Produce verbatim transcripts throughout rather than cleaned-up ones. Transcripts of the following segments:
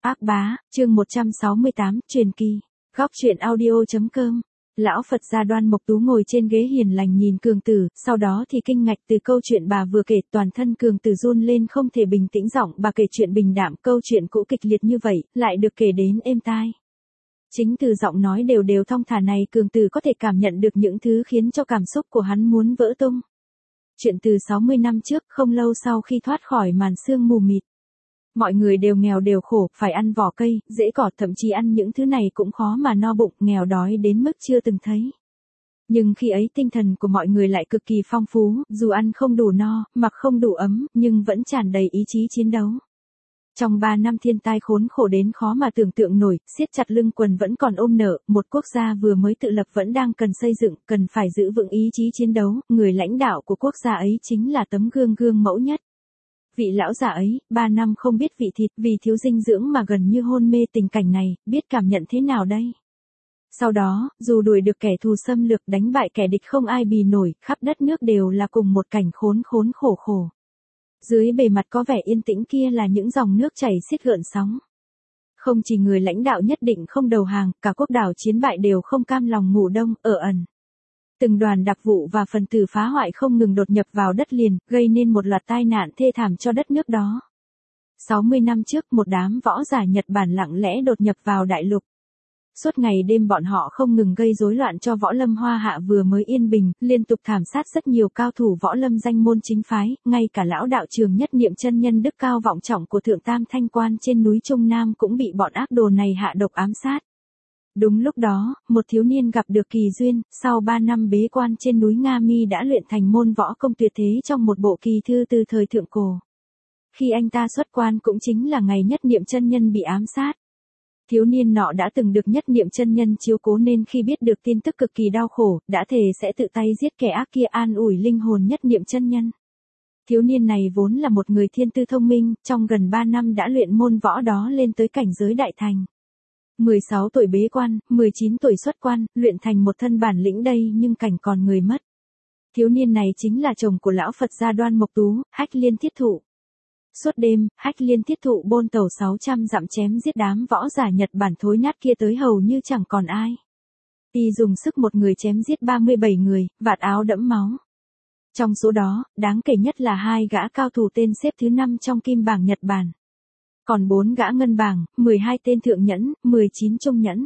Ác bá, chương một trăm sáu mươi tám, truyền kỳ. Góc truyện audio.com. Lão Phật gia Đoan Mộc Tú ngồi trên ghế hiền lành nhìn Cường Tử, sau đó thì kinh ngạc từ câu chuyện bà vừa kể, toàn thân Cường Tử run lên không thể bình tĩnh, giọng bà kể chuyện bình đạm, câu chuyện cũ kịch liệt như vậy, lại được kể đến êm tai. Chính từ giọng nói đều đều thong thả này, Cường Tử có thể cảm nhận được những thứ khiến cho cảm xúc của hắn muốn vỡ tung. Chuyện từ sáu mươi năm trước, không lâu sau khi thoát khỏi màn sương mù mịt. Mọi người đều nghèo đều khổ, phải ăn vỏ cây, rễ cỏ, thậm chí ăn những thứ này cũng khó mà no bụng, nghèo đói đến mức chưa từng thấy. Nhưng khi ấy tinh thần của mọi người lại cực kỳ phong phú, dù ăn không đủ no, mặc không đủ ấm, nhưng vẫn tràn đầy ý chí chiến đấu. Trong ba năm thiên tai khốn khổ đến khó mà tưởng tượng nổi, siết chặt lưng quần vẫn còn ôm nợ, một quốc gia vừa mới tự lập vẫn đang cần xây dựng, cần phải giữ vững ý chí chiến đấu, người lãnh đạo của quốc gia ấy chính là tấm gương gương mẫu nhất. Vị lão già ấy, ba năm không biết vị thịt, vì thiếu dinh dưỡng mà gần như hôn mê, tình cảnh này, biết cảm nhận thế nào đây? Sau đó, dù đuổi được kẻ thù xâm lược, đánh bại kẻ địch không ai bì nổi, khắp đất nước đều là cùng một cảnh khốn khốn khổ khổ. Dưới bề mặt có vẻ yên tĩnh kia là những dòng nước chảy xiết gợn sóng. Không chỉ người lãnh đạo nhất định không đầu hàng, cả quốc đảo chiến bại đều không cam lòng ngủ đông, ở ẩn. Từng đoàn đặc vụ và phần tử phá hoại không ngừng đột nhập vào đất liền, gây nên một loạt tai nạn thê thảm cho đất nước đó. sáu mươi năm trước, một đám võ giả Nhật Bản lặng lẽ đột nhập vào đại lục. Suốt ngày đêm bọn họ không ngừng gây rối loạn cho võ lâm Hoa Hạ vừa mới yên bình, liên tục thảm sát rất nhiều cao thủ võ lâm danh môn chính phái, ngay cả lão đạo trường Nhất Niệm chân nhân đức cao vọng trọng của Thượng Tam Thanh Quan trên núi Trung Nam cũng bị bọn ác đồ này hạ độc ám sát. Đúng lúc đó, một thiếu niên gặp được kỳ duyên, sau ba năm bế quan trên núi Nga Mi đã luyện thành môn võ công tuyệt thế trong một bộ kỳ thư từ thời thượng cổ. Khi anh ta xuất quan cũng chính là ngày Nhất Niệm chân nhân bị ám sát. Thiếu niên nọ đã từng được Nhất Niệm chân nhân chiếu cố nên khi biết được tin tức cực kỳ đau khổ, đã thề sẽ tự tay giết kẻ ác kia an ủi linh hồn Nhất Niệm chân nhân. Thiếu niên này vốn là một người thiên tư thông minh, trong gần ba năm đã luyện môn võ đó lên tới cảnh giới đại thành. mười sáu tuổi bế quan, mười chín tuổi xuất quan, luyện thành một thân bản lĩnh đây nhưng cảnh còn người mất. Thiếu niên này chính là chồng của lão Phật gia Đoan Mộc Tú, Hách Liên Thiết Thụ. Suốt đêm, Hách Liên Thiết Thụ bôn tàu sáu trăm dặm chém giết đám võ giả Nhật Bản thối nát kia tới hầu như chẳng còn ai. Y dùng sức một người chém giết ba mươi bảy người, vạt áo đẫm máu. Trong số đó, đáng kể nhất là hai gã cao thủ tên xếp thứ năm trong kim bảng Nhật Bản. Còn bốn gã ngân bảng, mười hai tên thượng nhẫn, mười chín trung nhẫn.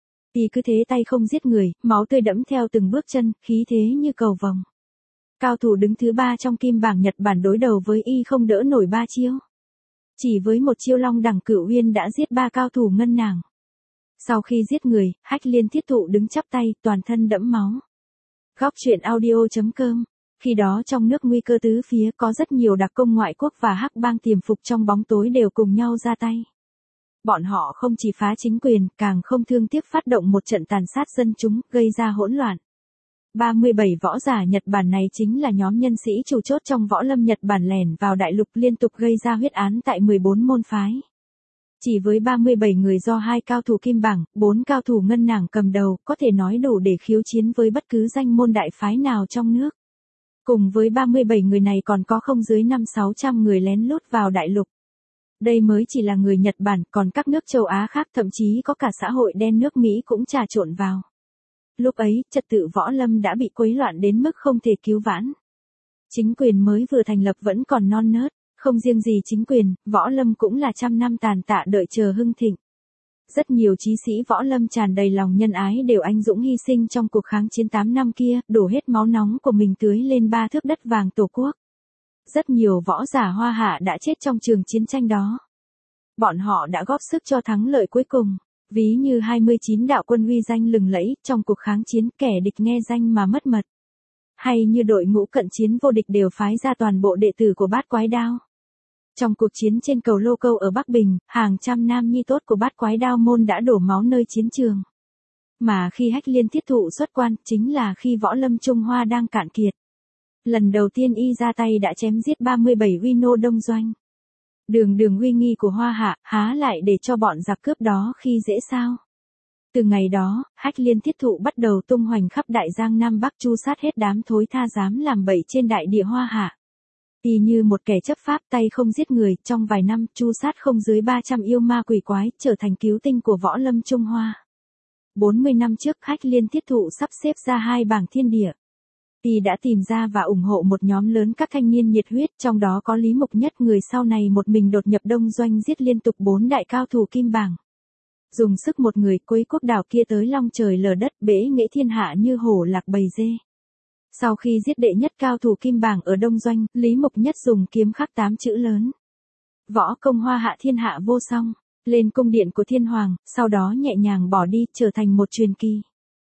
Y cứ thế tay không giết người, máu tươi đẫm theo từng bước chân, khí thế như cầu vồng. Cao thủ đứng thứ ba trong kim bảng Nhật Bản đối đầu với Y không đỡ nổi ba chiêu. Chỉ với một chiêu long đẳng cửu uyên đã giết ba cao thủ ngân nàng. Sau khi giết người, Hách Liên Thiết Thụ đứng chắp tay, toàn thân đẫm máu. Góc truyện audio.com. Khi đó trong nước nguy cơ tứ phía, có rất nhiều đặc công ngoại quốc và hắc bang tiềm phục trong bóng tối đều cùng nhau ra tay. Bọn họ không chỉ phá chính quyền, càng không thương tiếc phát động một trận tàn sát dân chúng, gây ra hỗn loạn. ba mươi bảy võ giả Nhật Bản này chính là nhóm nhân sĩ chủ chốt trong võ lâm Nhật Bản lẻn vào đại lục, liên tục gây ra huyết án tại mười bốn môn phái. Chỉ với ba mươi bảy người do hai cao thủ kim bảng, bốn cao thủ ngân nàng cầm đầu, có thể nói đủ để khiêu chiến với bất cứ danh môn đại phái nào trong nước. Cùng với ba mươi bảy người này còn có không dưới năm sáu trăm người lén lút vào đại lục. Đây mới chỉ là người Nhật Bản, còn các nước châu Á khác, thậm chí có cả xã hội đen nước Mỹ cũng trà trộn vào. Lúc ấy, trật tự võ lâm đã bị quấy loạn đến mức không thể cứu vãn. Chính quyền mới vừa thành lập vẫn còn non nớt, không riêng gì chính quyền, võ lâm cũng là trăm năm tàn tạ đợi chờ hưng thịnh. Rất nhiều chí sĩ võ lâm tràn đầy lòng nhân ái đều anh dũng hy sinh trong cuộc kháng chiến tám năm kia, đổ hết máu nóng của mình tưới lên ba thước đất vàng tổ quốc. Rất nhiều võ giả Hoa Hạ đã chết trong trường chiến tranh đó. Bọn họ đã góp sức cho thắng lợi cuối cùng, ví như hai mươi chín đạo quân uy danh lừng lẫy trong cuộc kháng chiến, kẻ địch nghe danh mà mất mật. Hay như đội ngũ cận chiến vô địch đều phái ra toàn bộ đệ tử của Bát Quái Đao. Trong cuộc chiến trên cầu Lô Câu ở Bắc Bình, hàng trăm nam nhi tốt của Bát Quái Đao môn đã đổ máu nơi chiến trường. Mà khi Hách Liên Thiết Thụ xuất quan, chính là khi võ lâm Trung Hoa đang cạn kiệt. Lần đầu tiên Y ra tay đã chém giết ba mươi bảy uy nô đông doanh. Đường đường uy nghi của Hoa Hạ, há lại để cho bọn giặc cướp đó khi dễ sao? Từ ngày đó, Hách Liên Thiết Thụ bắt đầu tung hoành khắp đại giang Nam Bắc, chu sát hết đám thối tha dám làm bậy trên đại địa Hoa Hạ. Y như một kẻ chấp pháp tay không giết người, trong vài năm tru sát không dưới ba trăm yêu ma quỷ quái, trở thành cứu tinh của võ lâm Trung Hoa. bốn mươi năm trước Hách Liên Thiết Thụ sắp xếp ra hai bảng thiên địa. Y đã tìm ra và ủng hộ một nhóm lớn các thanh niên nhiệt huyết, trong đó có Lý Mục Nhất, người sau này một mình đột nhập Đông Doanh giết liên tục bốn đại cao thủ kim bảng. Dùng sức một người quấy quốc đảo kia tới long trời lở đất, bể nghệ thiên hạ như hổ lạc bầy dê. Sau khi giết đệ nhất cao thủ kim bảng ở Đông Doanh, Lý Mục Nhất dùng kiếm khắc tám chữ lớn: võ công hoa hạ thiên hạ vô song, lên cung điện của thiên hoàng, sau đó nhẹ nhàng bỏ đi, trở thành một truyền kỳ.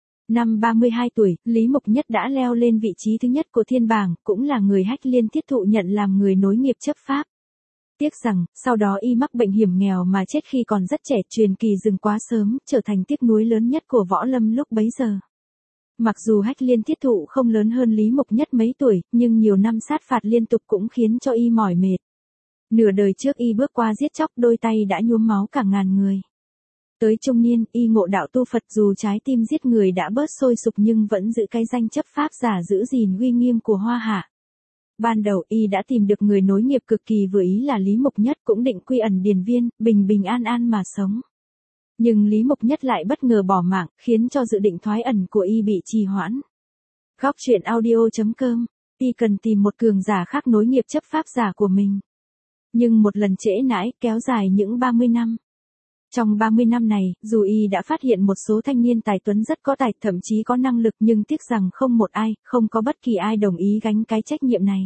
Năm ba mươi hai tuổi, Lý Mục Nhất đã leo lên vị trí thứ nhất của thiên bảng, cũng là người Hách Liên Thiết Thụ nhận làm người nối nghiệp chấp pháp. Tiếc rằng, sau đó y mắc bệnh hiểm nghèo mà chết khi còn rất trẻ, truyền kỳ dừng quá sớm, trở thành tiếc nuối lớn nhất của võ lâm lúc bấy giờ. Mặc dù Hách Liên Thiết Thụ không lớn hơn Lý Mục Nhất mấy tuổi, nhưng nhiều năm sát phạt liên tục cũng khiến cho y mỏi mệt. Nửa đời trước y bước qua giết chóc, đôi tay đã nhuốm máu cả ngàn người. Tới trung niên, y ngộ đạo tu Phật, dù trái tim giết người đã bớt sôi sục nhưng vẫn giữ cái danh chấp pháp giả, giữ gìn uy nghiêm của Hoa Hạ. Ban đầu y đã tìm được người nối nghiệp cực kỳ vừa ý là Lý Mục Nhất, cũng định quy ẩn điền viên, bình bình an an mà sống. Nhưng Lý Mục Nhất lại bất ngờ bỏ mạng, khiến cho dự định thoái ẩn của y bị trì hoãn. Góc truyện audio chấm com, y cần tìm một cường giả khác nối nghiệp chấp pháp giả của mình. Nhưng một lần trễ nãi, kéo dài những ba mươi năm. Trong ba mươi năm này, dù y đã phát hiện một số thanh niên tài tuấn rất có tài, thậm chí có năng lực, nhưng tiếc rằng không một ai, không có bất kỳ ai đồng ý gánh cái trách nhiệm này.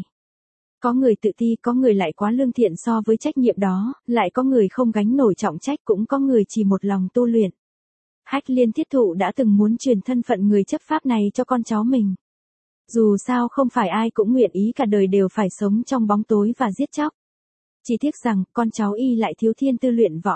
Có người tự ti, có người lại quá lương thiện so với trách nhiệm đó, lại có người không gánh nổi trọng trách, cũng có người chỉ một lòng tu luyện. Hách Liên Thiết Thụ đã từng muốn truyền thân phận người chấp pháp này cho con cháu mình. Dù sao không phải ai cũng nguyện ý cả đời đều phải sống trong bóng tối và giết chóc. Chỉ tiếc rằng, con cháu y lại thiếu thiên tư luyện võ.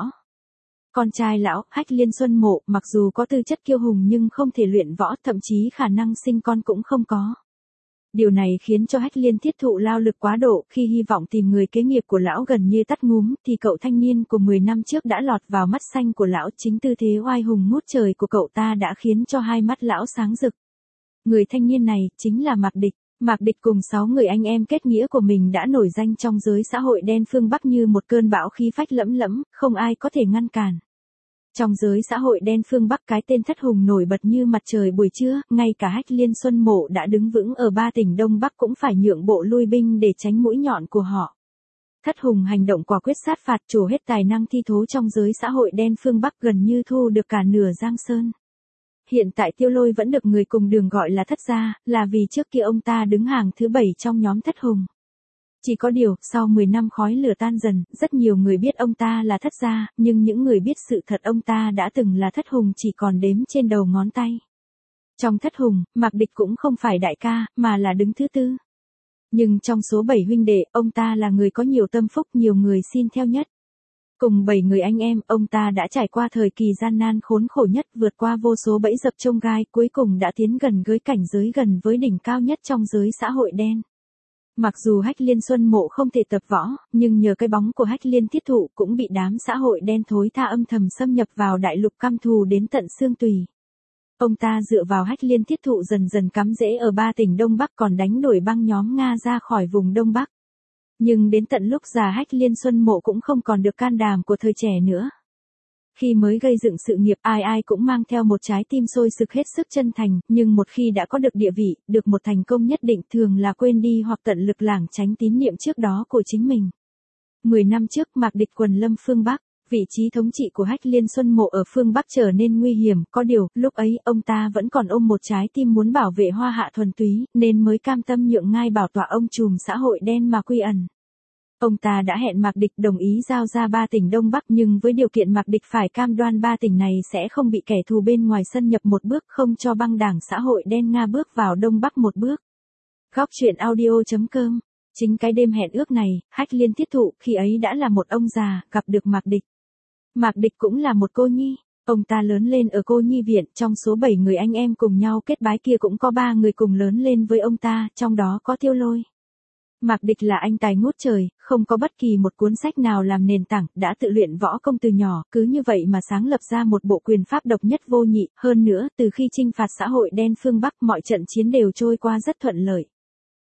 Con trai lão, Hách Liên Xuân Mộ, mặc dù có tư chất kiêu hùng nhưng không thể luyện võ, thậm chí khả năng sinh con cũng không có. Điều này khiến cho Hách Liên Thiết Thụ lao lực quá độ, khi hy vọng tìm người kế nghiệp của lão gần như tắt ngúm, thì cậu thanh niên của mười năm trước đã lọt vào mắt xanh của lão, chính tư thế oai hùng ngút trời của cậu ta đã khiến cho hai mắt lão sáng rực. Người thanh niên này, chính là Mạc Địch. Mạc Địch cùng sáu người anh em kết nghĩa của mình đã nổi danh trong giới xã hội đen phương Bắc như một cơn bão khí phách lẫm lẫm, không ai có thể ngăn cản. Trong giới xã hội đen phương Bắc, cái tên Thất Hùng nổi bật như mặt trời buổi trưa, ngay cả Hách Liên Xuân Mộ đã đứng vững ở ba tỉnh Đông Bắc cũng phải nhượng bộ lui binh để tránh mũi nhọn của họ. Thất Hùng hành động quả quyết sát phạt, trổ hết tài năng thi thố trong giới xã hội đen phương Bắc, gần như thu được cả nửa Giang Sơn. Hiện tại Tiêu Lôi vẫn được người cùng đường gọi là Thất Gia, là vì trước kia ông ta đứng hàng thứ bảy trong nhóm Thất Hùng. Chỉ có điều, sau mười năm khói lửa tan dần, rất nhiều người biết ông ta là Thất Gia, nhưng những người biết sự thật ông ta đã từng là Thất Hùng chỉ còn đếm trên đầu ngón tay. Trong Thất Hùng, Mạc Địch cũng không phải đại ca, mà là đứng thứ tư. Nhưng trong số bảy huynh đệ, ông ta là người có nhiều tâm phúc, nhiều người xin theo nhất. Cùng bảy người anh em, ông ta đã trải qua thời kỳ gian nan khốn khổ nhất, vượt qua vô số bẫy dập chông gai, cuối cùng đã tiến gần với cảnh giới gần với đỉnh cao nhất trong giới xã hội đen. Mặc dù Hách Liên Xuân Mộ không thể tập võ, nhưng nhờ cái bóng của Hách Liên Thiết Thụ cũng bị đám xã hội đen thối tha âm thầm xâm nhập vào đại lục, căm thù đến tận xương tùy. Ông ta dựa vào Hách Liên Thiết Thụ dần dần cắm rễ ở ba tỉnh Đông Bắc, còn đánh đuổi băng nhóm Nga ra khỏi vùng Đông Bắc. Nhưng đến tận lúc già, Hách Liên Xuân Mộ cũng không còn được can đảm của thời trẻ nữa. Khi mới gây dựng sự nghiệp, ai ai cũng mang theo một trái tim sôi sục hết sức chân thành, nhưng một khi đã có được địa vị, được một thành công nhất định, thường là quên đi hoặc tận lực lảng tránh tín niệm trước đó của chính mình. Mười năm trước, Mạc Địch quần lâm phương Bắc, vị trí thống trị của Hách Liên Xuân Mộ ở phương Bắc trở nên nguy hiểm, có điều, lúc ấy, ông ta vẫn còn ôm một trái tim muốn bảo vệ Hoa Hạ thuần túy, nên mới cam tâm nhượng ngai bảo tọa ông trùm xã hội đen mà quy ẩn. Ông ta đã hẹn Mạc Địch đồng ý giao ra ba tỉnh Đông Bắc, nhưng với điều kiện Mạc Địch phải cam đoan ba tỉnh này sẽ không bị kẻ thù bên ngoài xâm nhập một bước, không cho băng đảng xã hội đen Nga bước vào Đông Bắc một bước. Góc truyện audio chấm com. Chính cái đêm hẹn ước này, Hách Liên Thiết Thụ khi ấy đã là một ông già, gặp được Mạc Địch. Mạc Địch cũng là một cô nhi. Ông ta lớn lên ở cô nhi viện, trong số bảy người anh em cùng nhau kết bái kia cũng có ba người cùng lớn lên với ông ta, trong đó có Tiêu Lôi. Mạc Địch là anh tài ngút trời, không có bất kỳ một cuốn sách nào làm nền tảng, đã tự luyện võ công từ nhỏ, cứ như vậy mà sáng lập ra một bộ quyền pháp độc nhất vô nhị, hơn nữa, từ khi chinh phạt xã hội đen phương Bắc, mọi trận chiến đều trôi qua rất thuận lợi.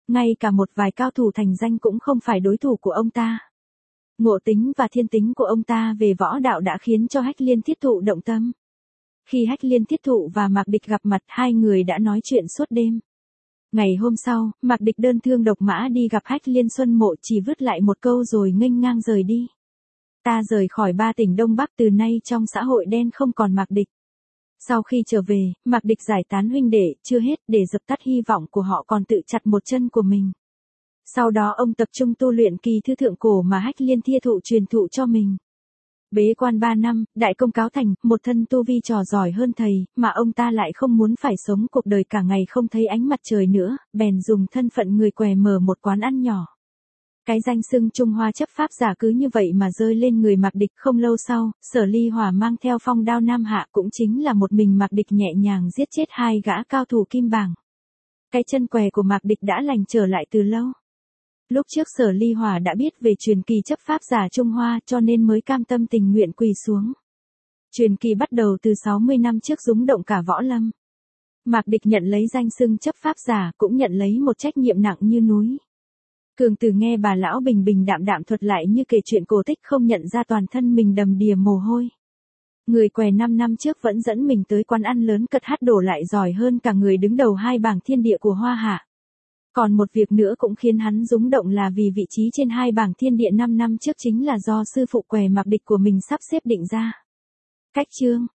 Ngay cả một vài cao thủ thành danh cũng không phải đối thủ của ông ta. Ngộ tính và thiên tính của ông ta về võ đạo đã khiến cho Hách Liên Thiết Thụ động tâm. Khi Hách Liên Thiết Thụ và Mạc Địch gặp mặt, hai người đã nói chuyện suốt đêm. Ngày hôm sau, Mạc Địch đơn thương độc mã đi gặp Hách Liên Xuân Mộ, chỉ vứt lại một câu rồi nghênh ngang rời đi. Ta rời khỏi ba tỉnh Đông Bắc, từ nay trong xã hội đen không còn Mạc Địch. Sau khi trở về, Mạc Địch giải tán huynh đệ, chưa hết, để dập tắt hy vọng của họ còn tự chặt một chân của mình. Sau đó ông tập trung tu luyện kỳ thư thượng cổ mà Hách Liên Thiết Thụ truyền thụ cho mình. Bế quan ba năm, đại công cáo thành, một thân tu vi trò giỏi hơn thầy, mà ông ta lại không muốn phải sống cuộc đời cả ngày không thấy ánh mặt trời nữa, bèn dùng thân phận người què mở một quán ăn nhỏ. Cái danh xưng Trung Hoa chấp pháp giả cứ như vậy mà rơi lên người Mạc Địch. Không lâu sau, Sở Ly Hỏa mang theo phong đao Nam Hạ, cũng chính là một mình Mạc Địch nhẹ nhàng giết chết hai gã cao thủ kim bảng. Cái chân què của Mạc Địch đã lành trở lại từ lâu. Lúc trước Sở Ly Hỏa đã biết về truyền kỳ chấp pháp giả Trung Hoa, cho nên mới cam tâm tình nguyện quỳ xuống. Truyền kỳ bắt đầu từ sáu mươi năm trước, rúng động cả võ lâm. Mạc Địch nhận lấy danh xưng chấp pháp giả, cũng nhận lấy một trách nhiệm nặng như núi. Cường Tử nghe bà lão bình bình đạm đạm thuật lại như kể chuyện cổ tích, không nhận ra toàn thân mình đầm đìa mồ hôi. Người què năm năm trước vẫn dẫn mình tới quán ăn lớn cật hát đổ lại giỏi hơn cả người đứng đầu hai bảng thiên địa của Hoa Hạ. Còn một việc nữa cũng khiến hắn rúng động là vì vị trí trên hai bảng thiên địa năm năm trước chính là do sư phụ què Mạc Địch của mình sắp xếp định ra. Cách chương